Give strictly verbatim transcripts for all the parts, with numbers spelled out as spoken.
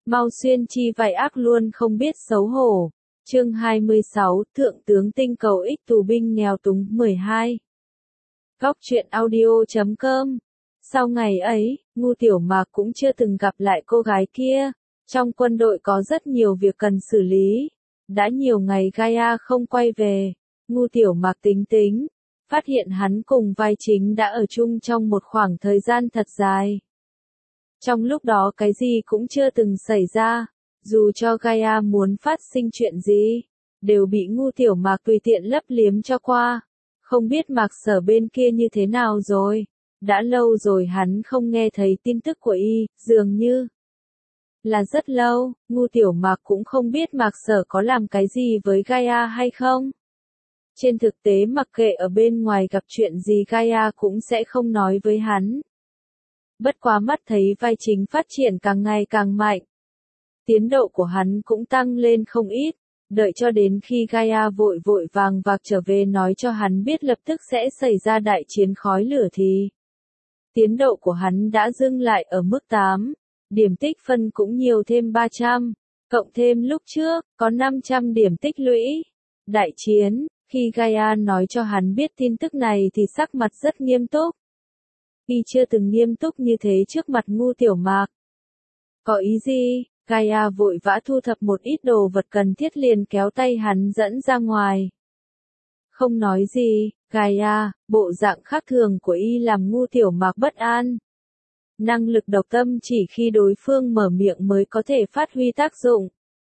mau xuyên chi vải ác luôn không biết xấu hổ. Chương hai mươi sáu, Thượng tướng tinh cầu ích tù binh nghèo túng mười hai. Góc truyện audio chấm com. Sau ngày ấy, Ngu Tiểu Mạc cũng chưa từng gặp lại cô gái kia. Trong quân đội có rất nhiều việc cần xử lý. Đã nhiều ngày Gaia không quay về. Ngu Tiểu Mạc tính tính, phát hiện hắn cùng vai chính đã ở chung trong một khoảng thời gian thật dài. Trong lúc đó cái gì cũng chưa từng xảy ra, dù cho Gaia muốn phát sinh chuyện gì, đều bị Ngu Tiểu Mạc tùy tiện lấp liếm cho qua. Không biết Mạc Sở bên kia như thế nào rồi, đã lâu rồi hắn không nghe thấy tin tức của y, dường như là rất lâu. Ngu Tiểu Mạc cũng không biết Mạc Sở có làm cái gì với Gaia hay không. Trên thực tế mặc kệ ở bên ngoài gặp chuyện gì Gaia cũng sẽ không nói với hắn. Bất quá mắt thấy vai chính phát triển càng ngày càng mạnh. Tiến độ của hắn cũng tăng lên không ít, đợi cho đến khi Gaia vội vội vàng vạc trở về nói cho hắn biết lập tức sẽ xảy ra đại chiến khói lửa thì tiến độ của hắn đã dừng lại ở mức tám, điểm tích phân cũng nhiều thêm ba trăm, cộng thêm lúc trước, có năm trăm điểm tích lũy. Đại chiến, khi Gaia nói cho hắn biết tin tức này thì sắc mặt rất nghiêm túc. Y chưa từng nghiêm túc như thế trước mặt Ngu Tiểu Mạc. Có ý gì? Gaia vội vã thu thập một ít đồ vật cần thiết liền kéo tay hắn dẫn ra ngoài. Không nói gì, Gaia, bộ dạng khác thường của y làm Ngu Tiểu Mạc bất an. Năng lực độc tâm chỉ khi đối phương mở miệng mới có thể phát huy tác dụng.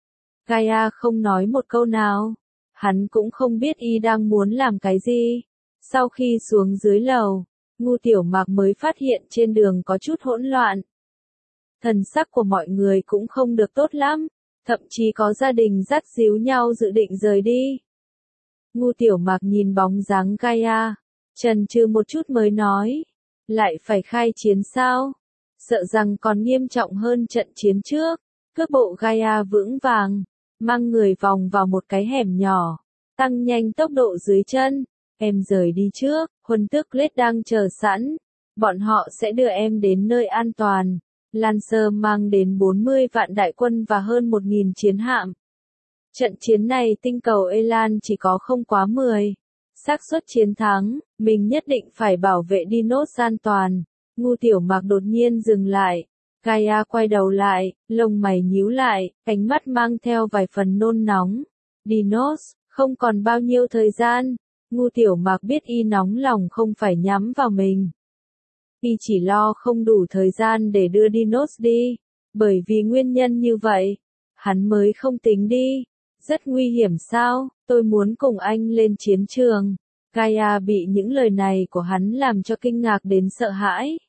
Gaia không nói một câu nào. Hắn cũng không biết y đang muốn làm cái gì. Sau khi xuống dưới lầu, Ngu Tiểu Mạc mới phát hiện trên đường có chút hỗn loạn. Thần sắc của mọi người cũng không được tốt lắm, thậm chí có gia đình dắt díu nhau dự định rời đi. Ngu Tiểu Mạc nhìn bóng dáng Gaia, chần chừ một chút mới nói, lại phải khai chiến sao? Sợ rằng còn nghiêm trọng hơn trận chiến trước. Cước bộ Gaia vững vàng, mang người vòng vào một cái hẻm nhỏ, tăng nhanh tốc độ dưới chân. Em rời đi trước, Huân Tước Lết đang chờ sẵn, bọn họ sẽ đưa em đến nơi an toàn. Lancer mang đến bốn mươi vạn đại quân và hơn một nghìn chiến hạm. Trận chiến này tinh cầu Elan chỉ có không quá mười. Xác suất chiến thắng, mình nhất định phải bảo vệ Dinos an toàn. Ngu Tiểu Mạc đột nhiên dừng lại. Gaia quay đầu lại, lông mày nhíu lại, ánh mắt mang theo vài phần nôn nóng. Dinos, không còn bao nhiêu thời gian. Ngu Tiểu Mạc biết y nóng lòng không phải nhắm vào mình. Y chỉ lo không đủ thời gian để đưa Dinos đi. Bởi vì nguyên nhân như vậy, hắn mới không tính đi. Rất nguy hiểm sao, tôi muốn cùng anh lên chiến trường. Gaia bị những lời này của hắn làm cho kinh ngạc đến sợ hãi.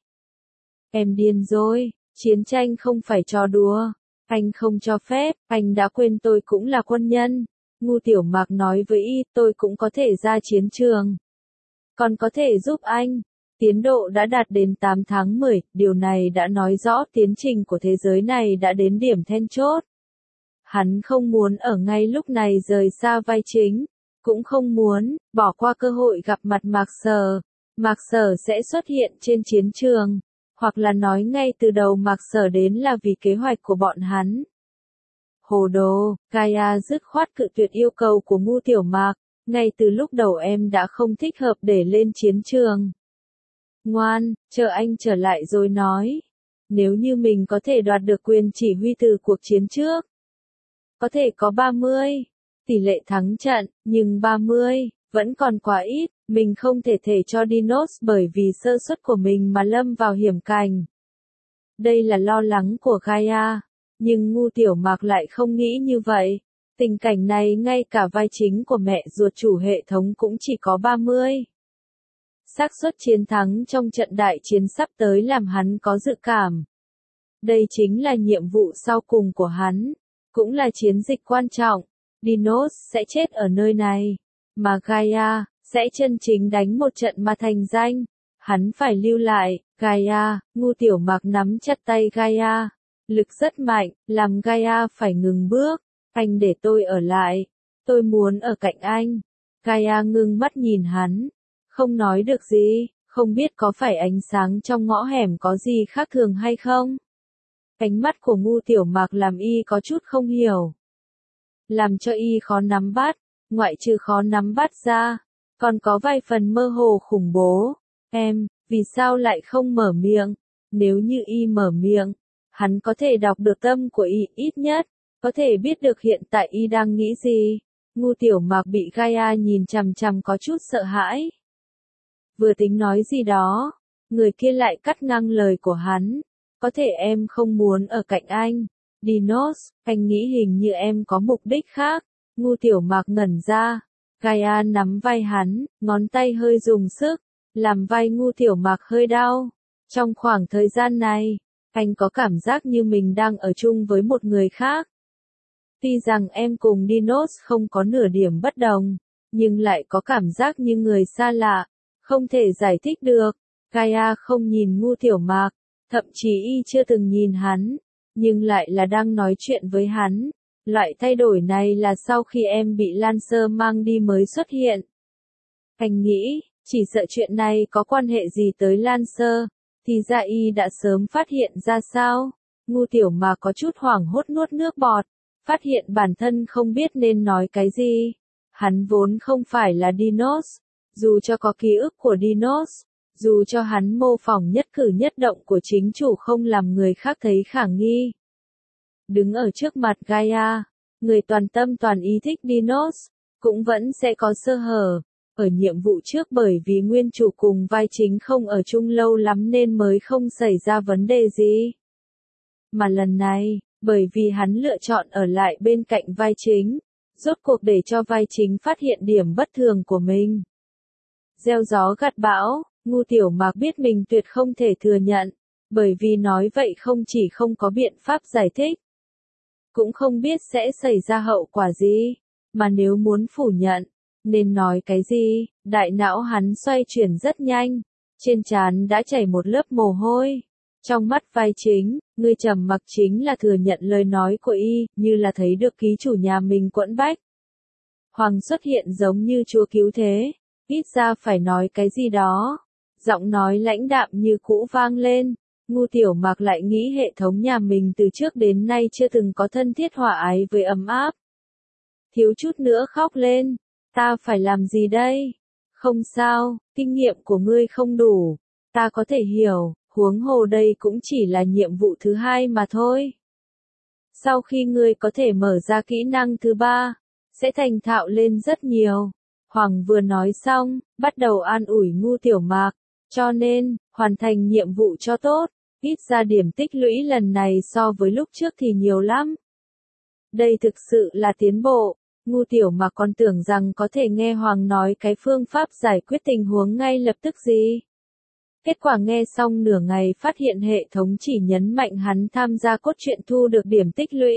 Em điên rồi, chiến tranh không phải trò đùa. Anh không cho phép, anh đã quên tôi cũng là quân nhân. Ngu Tiểu Mạc nói với y, tôi cũng có thể ra chiến trường. Còn có thể giúp anh. Tiến độ đã đạt đến tám tháng mười, điều này đã nói rõ tiến trình của thế giới này đã đến điểm then chốt. Hắn không muốn ở ngay lúc này rời xa vai chính, cũng không muốn bỏ qua cơ hội gặp mặt Mạc Sở. Mạc Sở sẽ xuất hiện trên chiến trường, hoặc là nói ngay từ đầu Mạc Sở đến là vì kế hoạch của bọn hắn. Hồ đồ, Gaia dứt khoát cự tuyệt yêu cầu của Ngu Tiểu Mạc, ngay từ lúc đầu em đã không thích hợp để lên chiến trường. Ngoan, chờ anh trở lại rồi nói. Nếu như mình có thể đoạt được quyền chỉ huy từ cuộc chiến trước, có thể có ba mươi tỷ lệ thắng trận, nhưng ba mươi vẫn còn quá ít, mình không thể thể cho Dinos bởi vì sơ suất của mình mà lâm vào hiểm cảnh. Đây là lo lắng của Gaia, nhưng Ngu Tiểu Mạc lại không nghĩ như vậy. Tình cảnh này ngay cả vai chính của mẹ ruột chủ hệ thống cũng chỉ có ba mươi. Xác suất chiến thắng trong trận đại chiến sắp tới làm hắn có dự cảm. Đây chính là nhiệm vụ sau cùng của hắn, cũng là chiến dịch quan trọng. Dinos sẽ chết ở nơi này, mà Gaia sẽ chân chính đánh một trận mà thành danh. Hắn phải lưu lại. Gaia, Ngu Tiểu Mạc nắm chặt tay Gaia, lực rất mạnh, làm Gaia phải ngừng bước. Anh để tôi ở lại, tôi muốn ở cạnh anh. Gaia ngưng mắt nhìn hắn, không nói được gì, không biết có phải ánh sáng trong ngõ hẻm có gì khác thường hay không. Ánh mắt của Ngu Tiểu Mạc làm y có chút không hiểu. Làm cho y khó nắm bắt, ngoại trừ khó nắm bắt ra, còn có vài phần mơ hồ khủng bố. Em, vì sao lại không mở miệng? Nếu như y mở miệng, hắn có thể đọc được tâm của y ít nhất, có thể biết được hiện tại y đang nghĩ gì. Ngu Tiểu Mạc bị Gaia nhìn chằm chằm có chút sợ hãi. Vừa tính nói gì đó, người kia lại cắt ngang lời của hắn. Có thể em không muốn ở cạnh anh. Dinos, anh nghĩ hình như em có mục đích khác. Ngu Tiểu Mạc ngẩn ra. Gaia nắm vai hắn, ngón tay hơi dùng sức, làm vai Ngu Tiểu Mạc hơi đau. Trong khoảng thời gian này, anh có cảm giác như mình đang ở chung với một người khác. Tuy rằng em cùng Dinos không có nửa điểm bất đồng, nhưng lại có cảm giác như người xa lạ, không thể giải thích được. Gaia không nhìn Ngu Tiểu Mạc, thậm chí y chưa từng nhìn hắn, nhưng lại là đang nói chuyện với hắn. Loại thay đổi này là sau khi em bị Lancer mang đi mới xuất hiện. Anh nghĩ, chỉ sợ chuyện này có quan hệ gì tới Lancer, thì ra y đã sớm phát hiện ra sao. Ngu Tiểu Mạc có chút hoảng hốt nuốt nước bọt, phát hiện bản thân không biết nên nói cái gì. Hắn vốn không phải là Dinos, dù cho có ký ức của Dinos, dù cho hắn mô phỏng nhất cử nhất động của chính chủ không làm người khác thấy khả nghi. Đứng ở trước mặt Gaia, người toàn tâm toàn ý thích Dinos, cũng vẫn sẽ có sơ hở. Ở nhiệm vụ trước bởi vì nguyên chủ cùng vai chính không ở chung lâu lắm nên mới không xảy ra vấn đề gì. Mà lần này, bởi vì hắn lựa chọn ở lại bên cạnh vai chính, rốt cuộc để cho vai chính phát hiện điểm bất thường của mình. Gieo gió gặt bão, Ngu Tiểu Mạc biết mình tuyệt không thể thừa nhận, bởi vì nói vậy không chỉ không có biện pháp giải thích, cũng không biết sẽ xảy ra hậu quả gì, mà nếu muốn phủ nhận, nên nói cái gì. Đại não hắn xoay chuyển rất nhanh, trên trán đã chảy một lớp mồ hôi. Trong mắt vai chính, người trầm mặc chính là thừa nhận lời nói của y, như là thấy được ký chủ nhà mình quẫn bách. Hoàng xuất hiện giống như chúa cứu thế, ít ra phải nói cái gì đó. Giọng nói lãnh đạm như cũ vang lên. Ngu Tiểu Mạc lại nghĩ hệ thống nhà mình từ trước đến nay chưa từng có thân thiết hòa ái với ấm áp. Thiếu chút nữa khóc lên. Ta phải làm gì đây? Không sao, kinh nghiệm của ngươi không đủ. Ta có thể hiểu, huống hồ đây cũng chỉ là nhiệm vụ thứ hai mà thôi. Sau khi ngươi có thể mở ra kỹ năng thứ ba, sẽ thành thạo lên rất nhiều. Hoàng vừa nói xong, bắt đầu an ủi Ngu Tiểu Mạc. Cho nên, hoàn thành nhiệm vụ cho tốt, ít ra điểm tích lũy lần này so với lúc trước thì nhiều lắm. Đây thực sự là tiến bộ. Ngu Tiểu Mạc còn tưởng rằng có thể nghe Hoàng nói cái phương pháp giải quyết tình huống ngay lập tức gì. Kết quả nghe xong nửa ngày phát hiện hệ thống chỉ nhấn mạnh hắn tham gia cốt truyện thu được điểm tích lũy.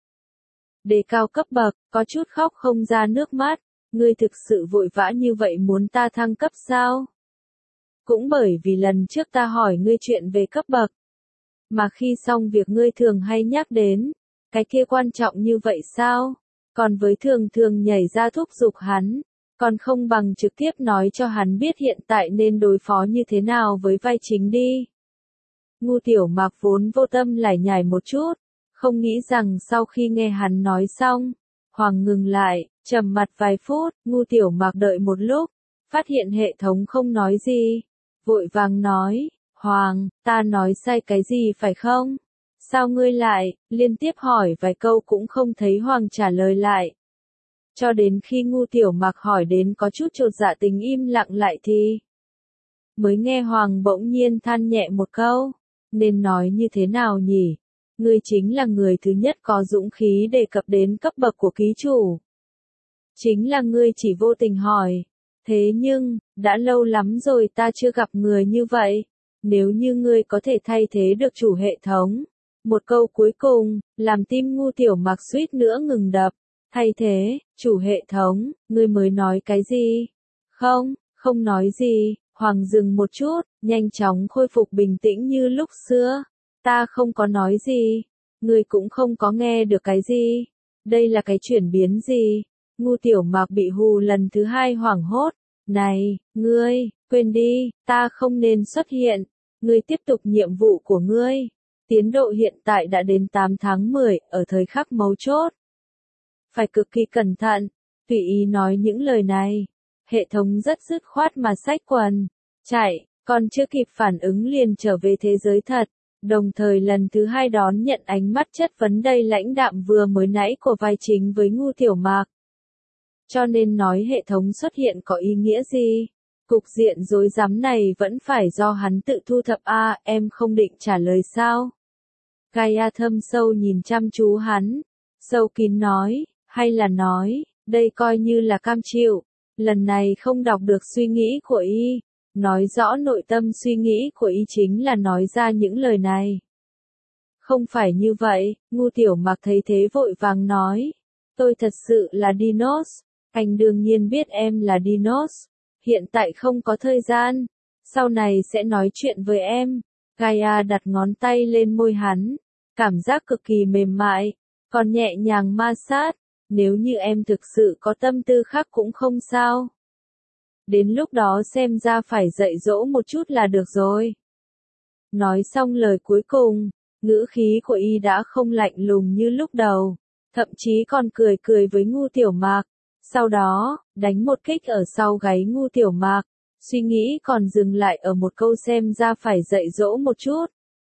Đề cao cấp bậc, có chút khóc không ra nước mắt. Ngươi thực sự vội vã như vậy muốn ta thăng cấp sao? Cũng bởi vì lần trước ta hỏi ngươi chuyện về cấp bậc, mà khi xong việc ngươi thường hay nhắc đến, cái kia quan trọng như vậy sao? Còn với thường thường nhảy ra thúc giục hắn, còn không bằng trực tiếp nói cho hắn biết hiện tại nên đối phó như thế nào với vai chính đi. Ngu Tiểu Mạc vốn vô tâm lải nhải một chút, không nghĩ rằng sau khi nghe hắn nói xong, Hoàng ngừng lại, trầm mặt vài phút. Ngu Tiểu Mạc đợi một lúc, phát hiện hệ thống không nói gì, vội vàng nói, Hoàng, ta nói sai cái gì phải không? Sao ngươi lại, liên tiếp hỏi vài câu cũng không thấy Hoàng trả lời lại. Cho đến khi Ngu Tiểu Mạc hỏi đến có chút chột dạ tính im lặng lại thì mới nghe Hoàng bỗng nhiên than nhẹ một câu, nên nói như thế nào nhỉ? Ngươi chính là người thứ nhất có dũng khí đề cập đến cấp bậc của ký chủ. Chính là ngươi chỉ vô tình hỏi. Thế nhưng, đã lâu lắm rồi ta chưa gặp người như vậy. Nếu như ngươi có thể thay thế được chủ hệ thống. Một câu cuối cùng, làm tim Ngu Tiểu Mạc suýt nữa ngừng đập. Thay thế, chủ hệ thống, ngươi mới nói cái gì? Không, không nói gì. Hoàng dừng một chút, nhanh chóng khôi phục bình tĩnh như lúc xưa. Ta không có nói gì. Ngươi cũng không có nghe được cái gì. Đây là cái chuyển biến gì? Ngu Tiểu Mạc bị hù lần thứ hai hoảng hốt. Này, ngươi, quên đi, ta không nên xuất hiện. Ngươi tiếp tục nhiệm vụ của ngươi. Tiến độ hiện tại đã đến tám tháng mười, ở thời khắc mấu chốt. Phải cực kỳ cẩn thận, tùy ý nói những lời này. Hệ thống rất dứt khoát mà xách quần, chạy, còn chưa kịp phản ứng liền trở về thế giới thật, đồng thời lần thứ hai đón nhận ánh mắt chất vấn đầy lãnh đạm vừa mới nãy của vai chính với Ngu Tiểu Mạc. Cho nên nói hệ thống xuất hiện có ý nghĩa gì? Cục diện rối rắm này vẫn phải do hắn tự thu thập a, à, em không định trả lời sao? Gaia thâm sâu nhìn chăm chú hắn, sâu kín nói, hay là nói, đây coi như là cam chịu, lần này không đọc được suy nghĩ của y, nói rõ nội tâm suy nghĩ của y chính là nói ra những lời này. Không phải như vậy, Ngu Tiểu Mạc thấy thế vội vàng nói, tôi thật sự là Dinos, anh đương nhiên biết em là Dinos, hiện tại không có thời gian, sau này sẽ nói chuyện với em. Gaia đặt ngón tay lên môi hắn, cảm giác cực kỳ mềm mại, còn nhẹ nhàng ma sát, nếu như em thực sự có tâm tư khác cũng không sao. Đến lúc đó xem ra phải dạy dỗ một chút là được rồi. Nói xong lời cuối cùng, ngữ khí của y đã không lạnh lùng như lúc đầu, thậm chí còn cười cười với Ngu Tiểu Mạc, sau đó, đánh một kích ở sau gáy Ngu Tiểu Mạc, suy nghĩ còn dừng lại ở một câu xem ra phải dạy dỗ một chút.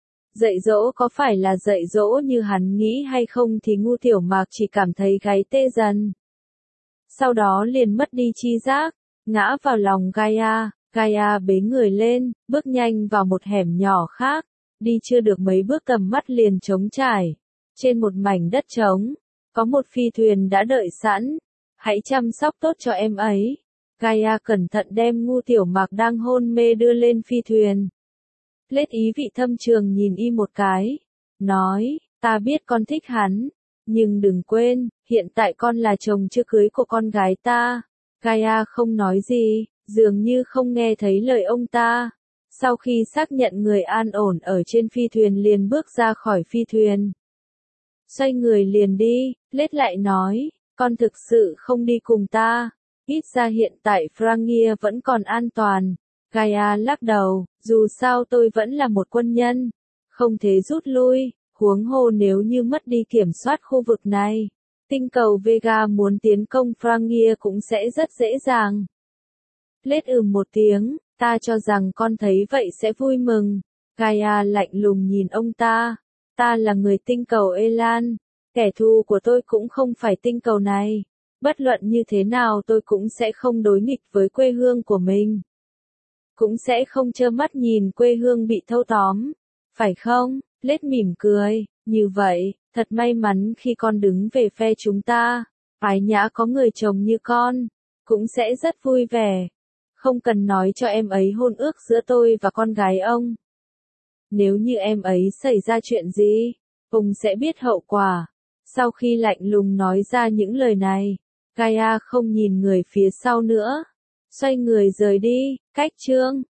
Dạy dỗ có phải là dạy dỗ như hắn nghĩ hay không thì Ngu Tiểu Mạc chỉ cảm thấy gáy tê dần. Sau đó liền mất đi chi giác, ngã vào lòng Gaia, Gaia bế người lên, bước nhanh vào một hẻm nhỏ khác, đi chưa được mấy bước tầm mắt liền trống trải. Trên một mảnh đất trống, có một phi thuyền đã đợi sẵn, hãy chăm sóc tốt cho em ấy. Gaia cẩn thận đem Ngu Tiểu Mạc đang hôn mê đưa lên phi thuyền. Lết ý vị thâm trường nhìn y một cái, nói, ta biết con thích hắn, nhưng đừng quên, hiện tại con là chồng chưa cưới của con gái ta. Gaia không nói gì, dường như không nghe thấy lời ông ta. Sau khi xác nhận người an ổn ở trên phi thuyền liền bước ra khỏi phi thuyền. Xoay người liền đi, Lết lại nói, con thực sự không đi cùng ta, ít ra hiện tại Frangia vẫn còn an toàn. Gaia lắc đầu, dù sao tôi vẫn là một quân nhân, không thể rút lui, huống hồ nếu như mất đi kiểm soát khu vực này, tinh cầu Vega muốn tiến công Frangia cũng sẽ rất dễ dàng. Lết ừm một tiếng, ta cho rằng con thấy vậy sẽ vui mừng. Gaia lạnh lùng nhìn ông ta, ta là người tinh cầu Elan, kẻ thù của tôi cũng không phải tinh cầu này, bất luận như thế nào tôi cũng sẽ không đối nghịch với quê hương của mình. Cũng sẽ không trơ mắt nhìn quê hương bị thâu tóm, phải không? Lết mỉm cười, như vậy, thật may mắn khi con đứng về phe chúng ta, Ái Nhã có người chồng như con, cũng sẽ rất vui vẻ. Không cần nói cho em ấy hôn ước giữa tôi và con gái ông. Nếu như em ấy xảy ra chuyện gì, ông sẽ biết hậu quả. Sau khi lạnh lùng nói ra những lời này, Gaia không nhìn người phía sau nữa, xoay người rời đi, cách chương.